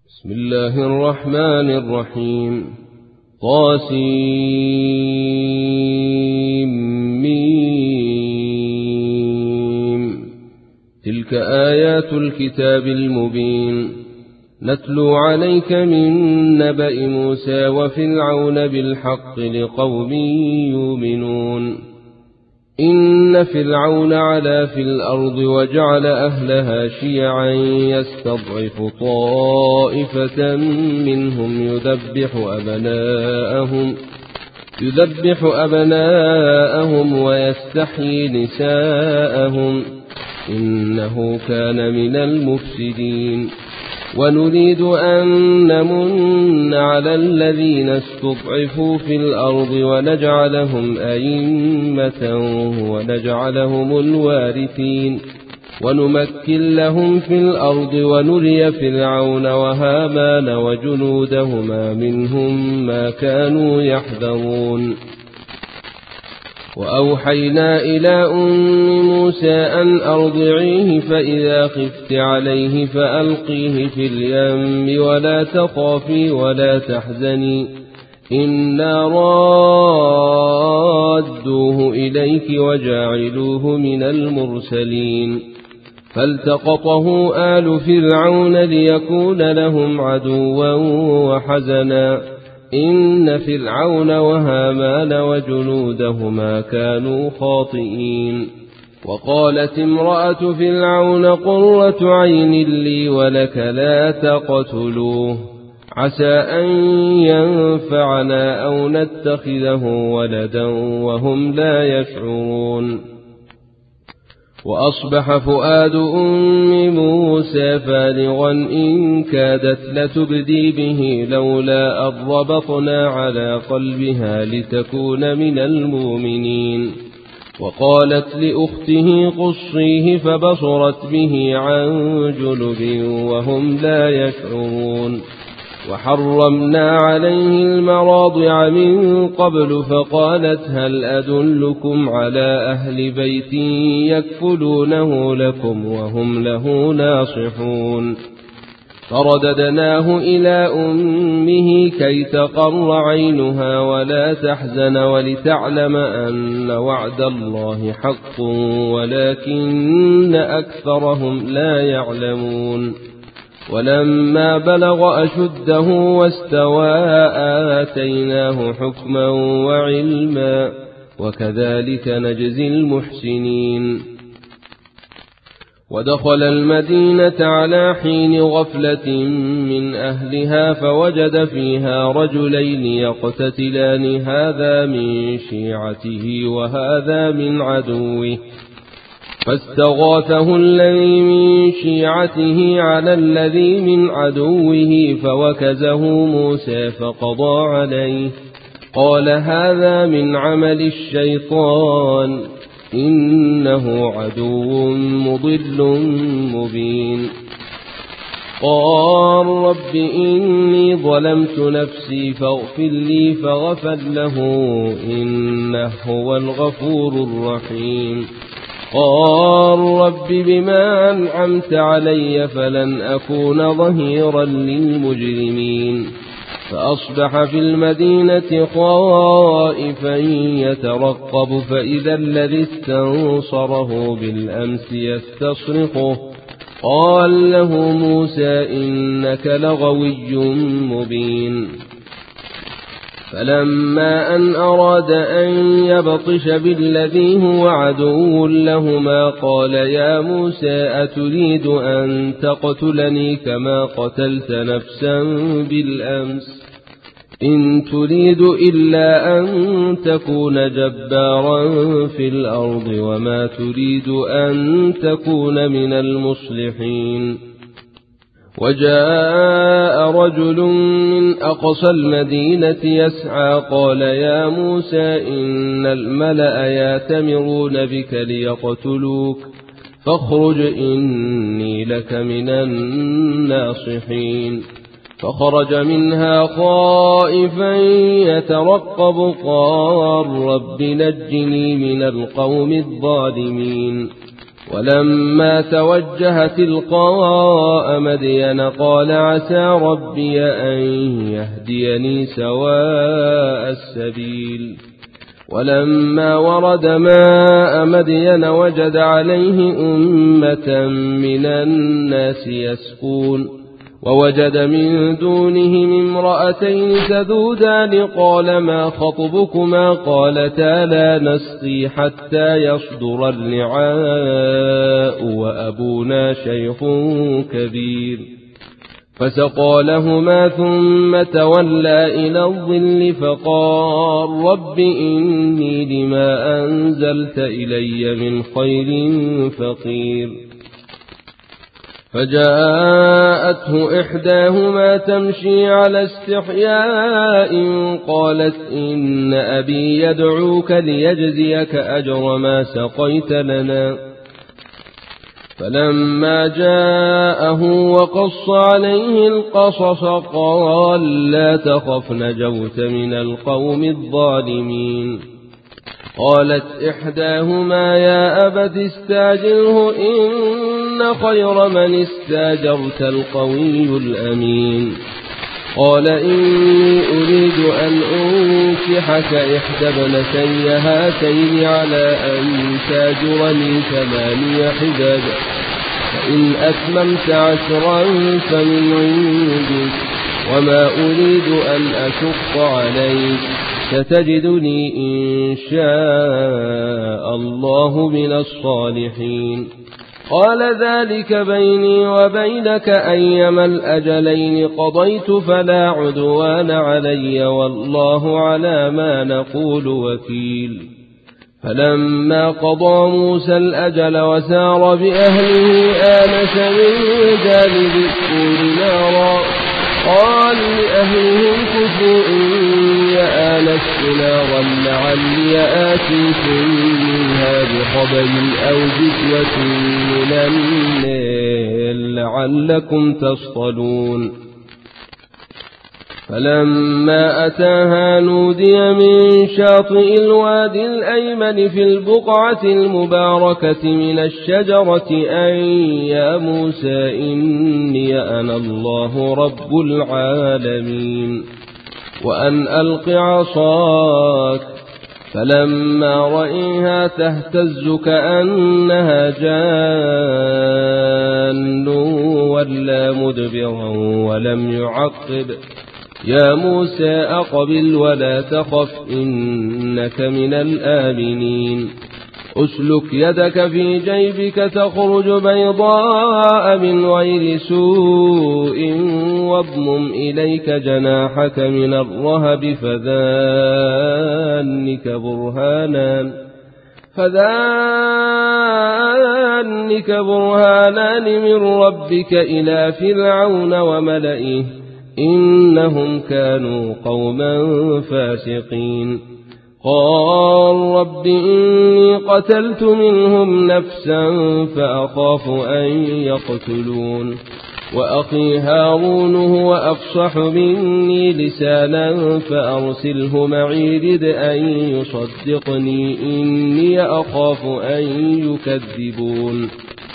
بسم الله الرحمن الرحيم. طاسيم. تلك آيات الكتاب المبين، نتلو عليك من نبأ موسى وفرعون بالحق لقوم يؤمنون. إن فرعون علا في الأرض وجعل أهلها شيعا يستضعف طائفة منهم يذبح أبناءهم ويستحيي نساءهم، إنه كان من المفسدين. ونريد أن نمن على الذين استضعفوا في الأرض ونجعلهم أئمة ونجعلهم الوارثين، ونمكن لهم في الأرض ونري فرعون وهامان وجنودهما منهم ما كانوا يحذرون. وأوحينا إلى أم موسى أن أرضعيه، فإذا خفت عليه فألقيه في اليم ولا تخافي ولا تحزني، إنا رادوه إليك وجاعلوه من المرسلين. فالتقطه آل فرعون ليكون لهم عدوا وحزنا، إن فرعون وهامان وجنودهما كانوا خاطئين. وقالت امرأة فرعون قرة عين لي ولك لا تقتلوه، عسى أن ينفعنا أو نتخذه ولدا وهم لا يشعرون. وأصبح فؤاد أم موسى فارغا إن كادت لتبدي به لولا أن ربطنا على قلبها لتكون من المؤمنين. وقالت لأخته قصيه فبصرت به عن جنب وهم لا يشعرون. وحرمنا عليه المراضع من قبل فقالت هل أدلكم على أهل بيت يكفلونه لكم وهم له ناصحون. فرددناه إلى أمه كي تقر عينها ولا تحزن ولتعلم أن وعد الله حق ولكن أكثرهم لا يعلمون. ولما بلغ أشده واستوى آتيناه حكما وعلما، وكذلك نجزي المحسنين. ودخل المدينة على حين غفلة من أهلها فوجد فيها رجلين يقتتلان، هذا من شيعته وهذا من عدوه، فاستغاثه الذي من شيعته على الذي من عدوه فوكزه موسى فقضى عليه، قال هذا من عمل الشيطان إنه عدو مضل مبين. قال رب إني ظلمت نفسي فاغفر لي فغفر له إنه هو الغفور الرحيم. قال رب بما أنعمت علي فلن أكون ظهيرا للمجرمين. فأصبح في المدينة خائفا يترقب فإذا الذي استنصره بالأمس يستصرخه، قال له موسى إنك لغوي مبين. فلما أن أراد أن يبطش بالذي هو عدو لهما قال يا موسى أتريد أن تقتلني كما قتلت نفسا بالأمس، إن تريد إلا أن تكون جبارا في الأرض وما تريد أن تكون من المصلحين. وجاء رجل من أقصى المدينة يسعى قال يا موسى إن الملأ يأتمرون بك ليقتلوك فاخرج إني لك من الناصحين. فخرج منها خائفا يترقب قال رب نجني من القوم الظالمين. ولما توجه تلقاء مدين قال عسى ربي أن يهديني سواء السبيل. ولما ورد ماء مدين وجد عليه أمة من الناس يسقون، ووجد من دونهم امرأتين تذودان قال ما خطبكما قالتا لا نسقي حتى يصدر الرعاء وأبونا شيخ كبير. فسقى لهما ثم تولى إلى الظل فقال رب إني لما أنزلت إلي من خير فقير. فجاءته إحداهما تمشي على استحياء قالت إن أبي يدعوك ليجزيك أجر ما سقيت لنا. فلما جاءه وقص عليه القصص قال لا تخف نجوت من القوم الظالمين. قالت إحداهما يا أبت استاجره إن خير من استاجرت القوي الأمين. قال إني أريد أن أنكحك إحدى ابنتي هاتين على أن تاجرني 8 حجج، فإن أتممت 10 فمن عندك، وما أريد أن أشق عليك، ستجدني إن شاء الله من الصالحين. قال ذلك بيني وبينك أيما الأجلين قضيت فلا عدوان علي والله على ما نقول وكيل. فلما قضى موسى الأجل وسار بأهله آنس من جانب الطور نارا قال لأهلهم كثوا إني آنست نارا لعلي آتيكم منها بخبر أو جزوة من الليل لعلكم تصطلون. فلما أتاها نودي من شاطئ الوادي الأيمن في البقعة المباركة من الشجرة أن يا موسى إني أنا الله رب العالمين وأن ألق عصاك. فلما رأيها تهتز كأنها جان ولا مدبرا ولم يعقب. يا موسى أقبل ولا تخف إنك من الآمنين. أسلك يدك في جيبك تخرج بيضاء من غير سوء واضمم إليك جناحك من الرهب فذانك برهانان من ربك إلى فرعون وملئه إنهم كانوا قوما فاسقين. قال رب إني قتلت منهم نفسا فأخاف أن يقتلون وأخي هارون هو أفصح مني لسانا فأرسله معي رد أن يصدقني إني أخاف أن يكذبون.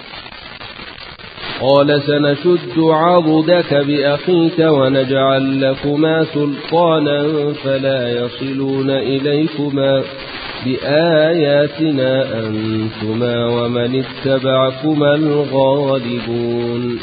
قال سنشد عضدك بأخيك ونجعل لكما سلطانا فلا يصلون إليكما بآياتنا أنتما ومن اتبعكما الغالبون.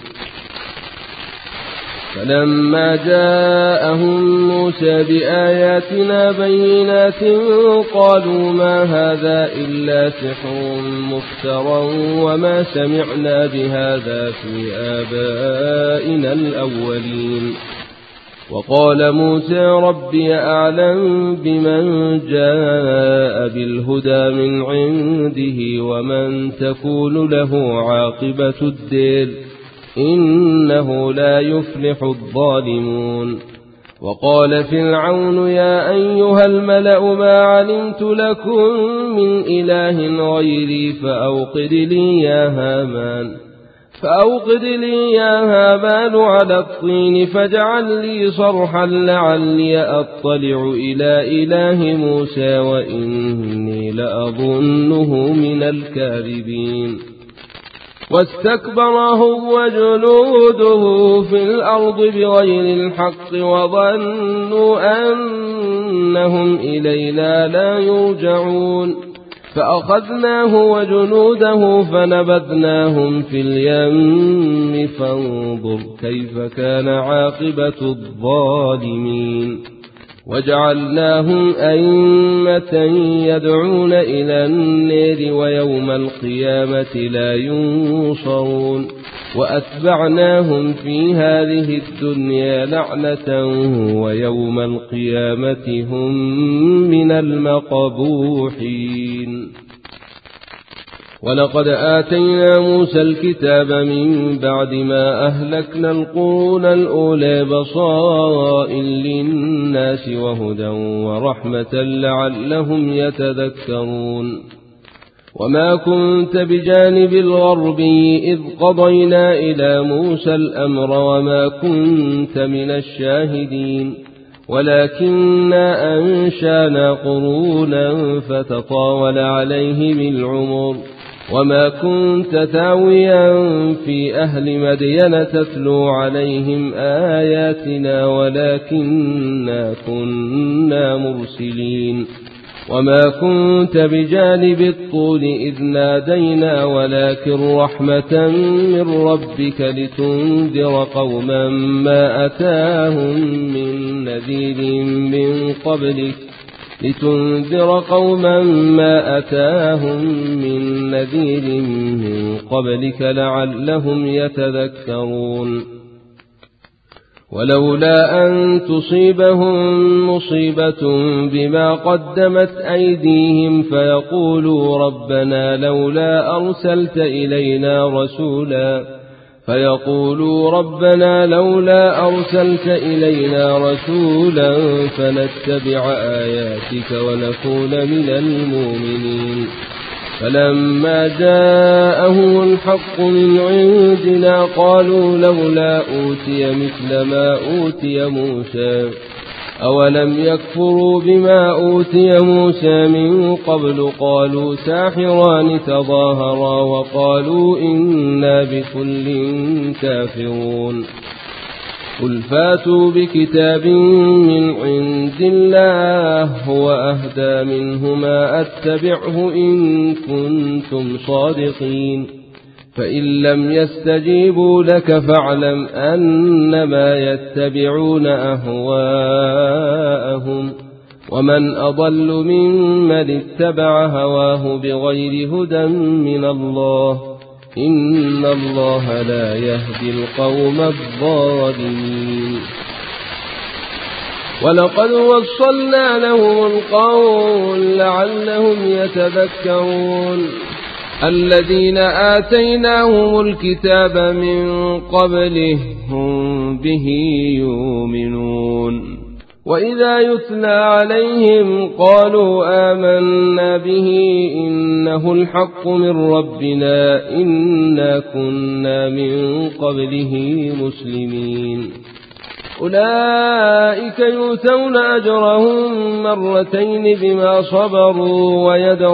فلما جاءهم موسى بآياتنا بينات قالوا ما هذا إلا سحر مفترى وما سمعنا بهذا في آبائنا الأولين. وقال موسى ربي أعلم بمن جاء بالهدى من عنده ومن تكون له عاقبة الدير إنه لا يفلح الظالمون. وقال فرعون يا أيها الملأ ما علمت لكم من إله غيري فأوقد لي يا هامان على الطين فاجعل لي صرحا لعلي أطلع إلى إله موسى وإني لأظنه من الكاذبين. واستكبر هو وجنوده في الأرض بغير الحق وظنوا أنهم إلينا لا يرجعون فأخذناه وجنوده فنبذناهم في اليم فانظر كيف كان عاقبة الظالمين وجعلناهم أئمة يدعون إلى النار ويوم القيامة لا ينصرون وأتبعناهم في هذه الدنيا لعنة ويوم القيامة هم من المقبوحين ولقد آتينا موسى الكتاب من بعد ما أهلكنا القرون الأولى بصائر للناس وهدى ورحمة لعلهم يتذكرون وما كنت بجانب الغربي إذ قضينا إلى موسى الأمر وما كنت من الشاهدين ولكننا أنشانا قرونا فتطاول عليهم العمر وما كنت ثاويا في أهل مدين تتلو عليهم آياتنا ولكننا كنا مرسلين وما كنت بجانب الطول إذ نادينا ولكن رحمة من ربك لتنذر قوما ما أتاهم من نذير من قبلك لعلهم يتذكرون ولولا أن تصيبهم مصيبة بما قدمت أيديهم فيقولوا ربنا لولا أرسلت إلينا رسولا فنتبع آياتك ونكون من المؤمنين فلما جاءهم الحق من عندنا قالوا لولا أوتي مثل ما أوتي موسى أولم يكفروا بما أوتي موسى من قبل قالوا ساحران تظاهرا وقالوا إنا بكل كافرون قل فاتوا بكتاب من عند الله هو أهدى منهما أتبعه إن كنتم صادقين فإن لم يستجيبوا لك فاعلم أنما يتبعون أهواءهم ومن أضل ممن اتبع هواه بغير هدى من الله إن الله لا يهدي القوم الظالمين ولقد وصلنا لهم القول لعلهم يتذكرون الذين آتيناهم الكتاب من قبله هم به يؤمنون وإذا يتلى عليهم قالوا آمنا به إنه الحق من ربنا إنا كنا من قبله مسلمين أولئك يؤتون أجرهم مرتين بما صبروا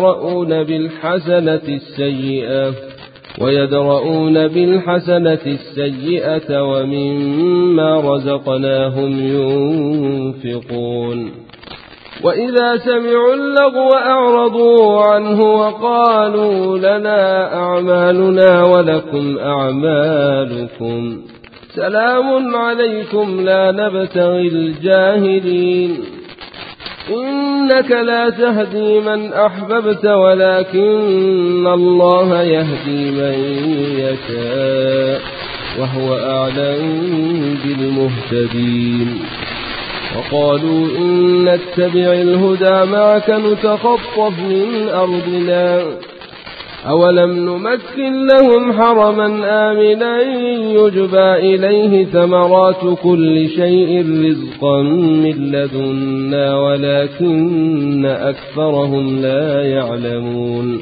ويدرؤون بالحسنة السيئة ومما رزقناهم ينفقون وإذا سمعوا اللغو أعرضوا عنه وقالوا لنا أعمالنا ولكم أعمالكم سلام عليكم لا نبتغي الجاهلين إنك لا تهدي من أحببت ولكن الله يهدي من يشاء وهو أعلم بالمهتدين وقالوا إن نتبع الهدى معك نتخطف من أرضنا أولم نمكن لهم حرما آمنا يجبى إليه ثمرات كل شيء رزقا من لدنا ولكن أكثرهم لا يعلمون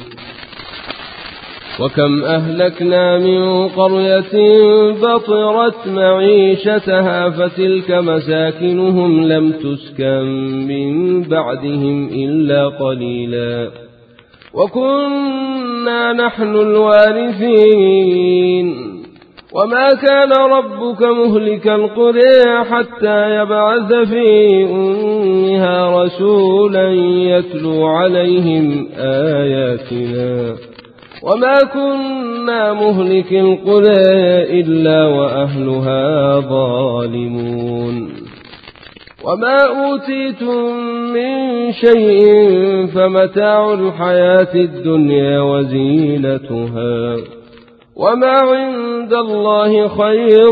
وكم أهلكنا من قرية بطرت معيشتها فتلك مساكنهم لم تسكن من بعدهم إلا قليلا وكنا نحن الوارثين وما كان ربك مهلك القرى حتى يبعث في أمها رسولا يتلو عليهم آياتنا وما كنا مهلك القرى إلا وأهلها ظالمون وما أوتيتم من شيء فمتاع الحياة الدنيا وزينتها وما عند الله خير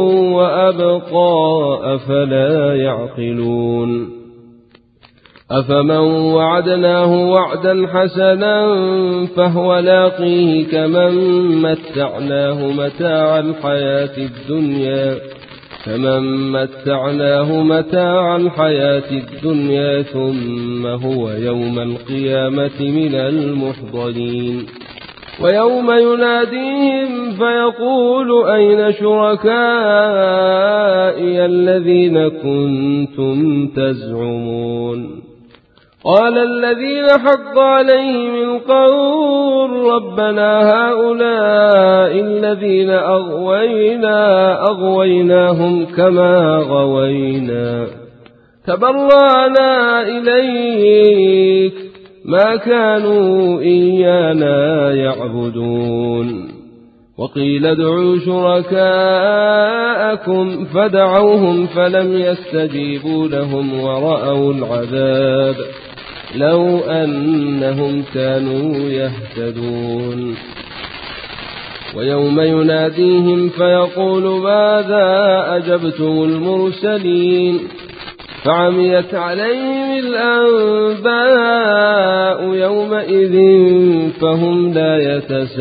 وأبقى أفلا يعقلون أفمن وعدناه وعدا حسنا فهو لاقيه كمن متعناه متاع الحياة الدنيا ثم هو يوم القيامة من المحضرين ويوم يناديهم فيقول أين شركائي الذين كنتم تزعمون قال الذين حق عليهم القول ربنا هؤلاء الذين أغويناهم كما غوينا تبرأنا إليك ما كانوا إيانا يعبدون وقيل ادعوا شركاءكم فدعوهم فلم يستجيبوا لهم ورأوا العذاب لو أنهم كانوا يهتدون ويوم يناديهم فيقول ماذا أجبتم المرسلين فعميت عليهم الأنباء يومئذ فهم لا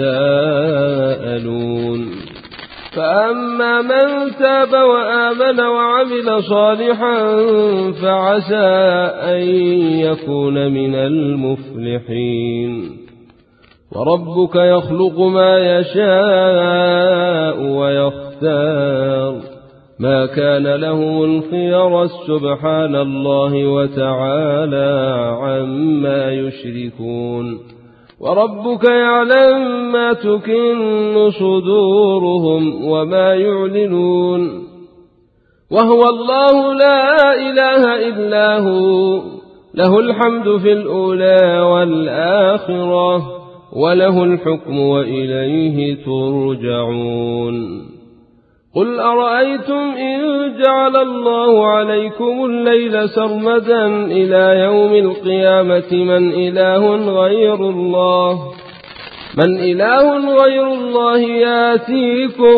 يتساءلون فأما من تاب وآمن وعمل صالحا فعسى أن يكون من المفلحين وربك يخلق ما يشاء ويختار ما كان له الخيار سبحان الله وتعالى عما يشركون وربك يعلم ما تكن صدورهم وما يعلنون وهو الله لا إله إلا هو له الحمد في الأولى والآخرة وله الحكم وإليه ترجعون قل أرأيتم إن جعل الله عليكم الليل سرمدا إلى يوم القيامة من إله غير الله ياتيكم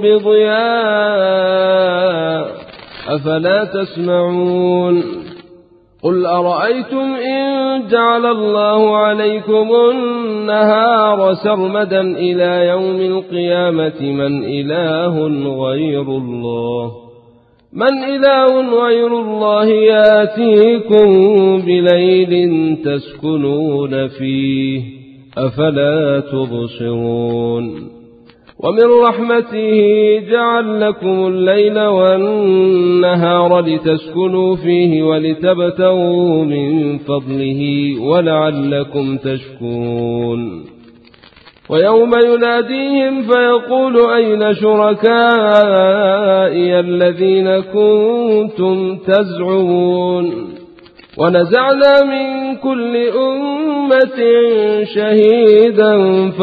بضياء أفلا تسمعون قل أرأيتم إن جعل الله عليكم النهار سرمدا إلى يوم القيامة من إله غير الله ياتيكم بليل تسكنون فيه أفلا تبصرون ومن رحمته جعل لكم الليل والنهار لتسكنوا فيه ولتبتغوا من فضله ولعلكم تشكرون ويوم يناديهم فيقول أين شركائي الذين كنتم تزعمون ونزعنا من كل أمة شهيدا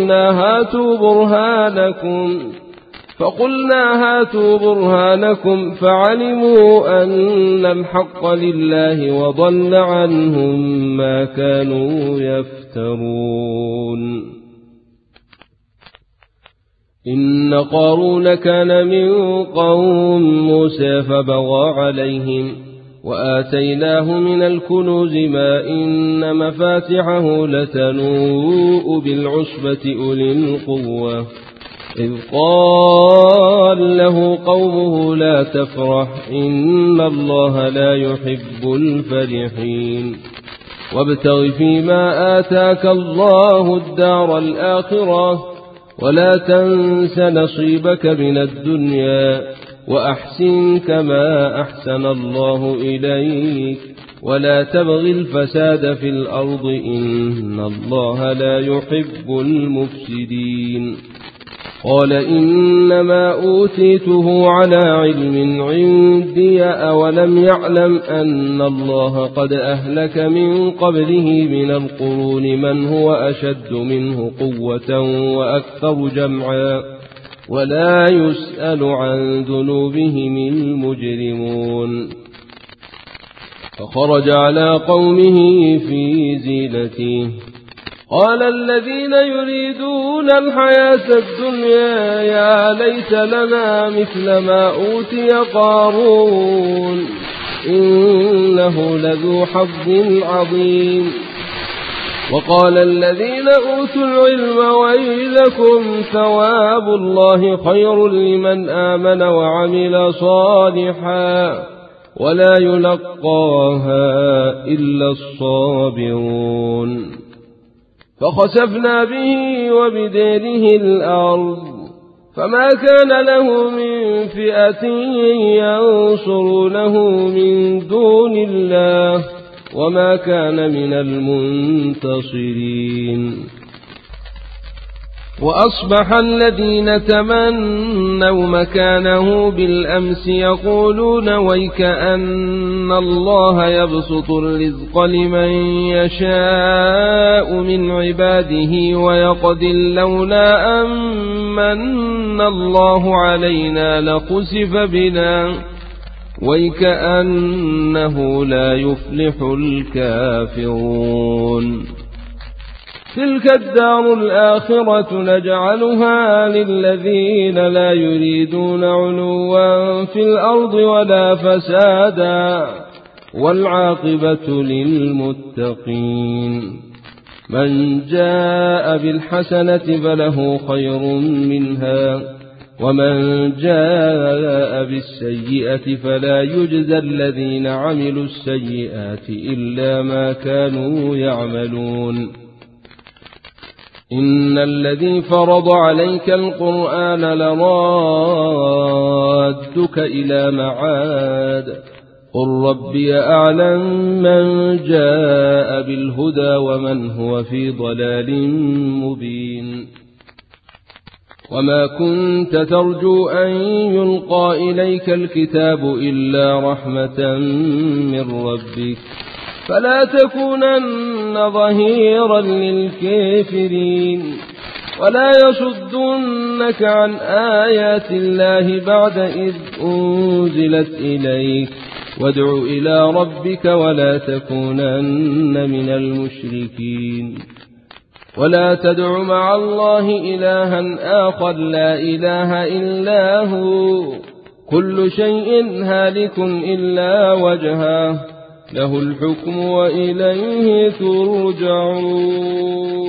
فقلنا هاتوا برهانكم فعلموا أن الحق لله وضل عنهم ما كانوا يفترون إن قارون كان من قوم موسى فبغى عليهم وآتيناه من الكنوز ما إن مفاتحه لتنوء بالعصبة أولي القوة إذ قال له قومه لا تفرح إن الله لا يحب الفرحين وابتغ فيما آتاك الله الدار الآخرة ولا تنس نصيبك من الدنيا وأحسن كما أحسن الله إليك ولا تبغ الفساد في الأرض إن الله لا يحب المفسدين. قال إنما أوتيته على علم عندي أولم يعلم أن الله قد أهلك من قبله من القرون من هو أشد منه قوة وأكثر جمعا ولا يسأل عن ذنوبهم المجرمون. فخرج على قومه في زينته قال الذين يريدون الحياة الدنيا يا ليت لنا مثل ما أوتي قارون إنه لذو حظ عظيم. وقال الذين أوتوا العلم ويلكم ثواب الله خير لمن آمن وعمل صالحا ولا يلقاها إلا الصابرون. فخسفنا به وبداره الأرض فما كان له من فئة ينصرونه من دون الله وما كان من المنتصرين. وأصبح الذين تمنوا مكانه بالأمس يقولون ويكأن الله يبسط الرزق لمن يشاء من عباده ويقدر لولا أمن الله علينا لخسف بنا ويكأنه لا يفلح الكافرون. تلك الدار الآخرة نجعلها للذين لا يريدون علوا في الأرض ولا فسادا والعاقبة للمتقين. من جاء بالحسنة فله خير منها ومن جاء بالسيئة فلا يجزى الذين عملوا السيئات إلا ما كانوا يعملون. إن الذي فرض عليك القرآن لرادك إلى معاد قل ربي أعلم من جاء بالهدى ومن هو في ضلال مبين. وما كنت ترجو أن يلقى إليك الكتاب إلا رحمة من ربك فلا تكونن ظهيرا للكافرين ولا يصدنك عن آيات الله بعد إذ أنزلت إليك وادع إلى ربك ولا تكونن من المشركين. ولا تدع مع الله إلها آخر لا إله إلا هو كل شيء هالك إلا وجهه له الحكم وإليه ترجعون.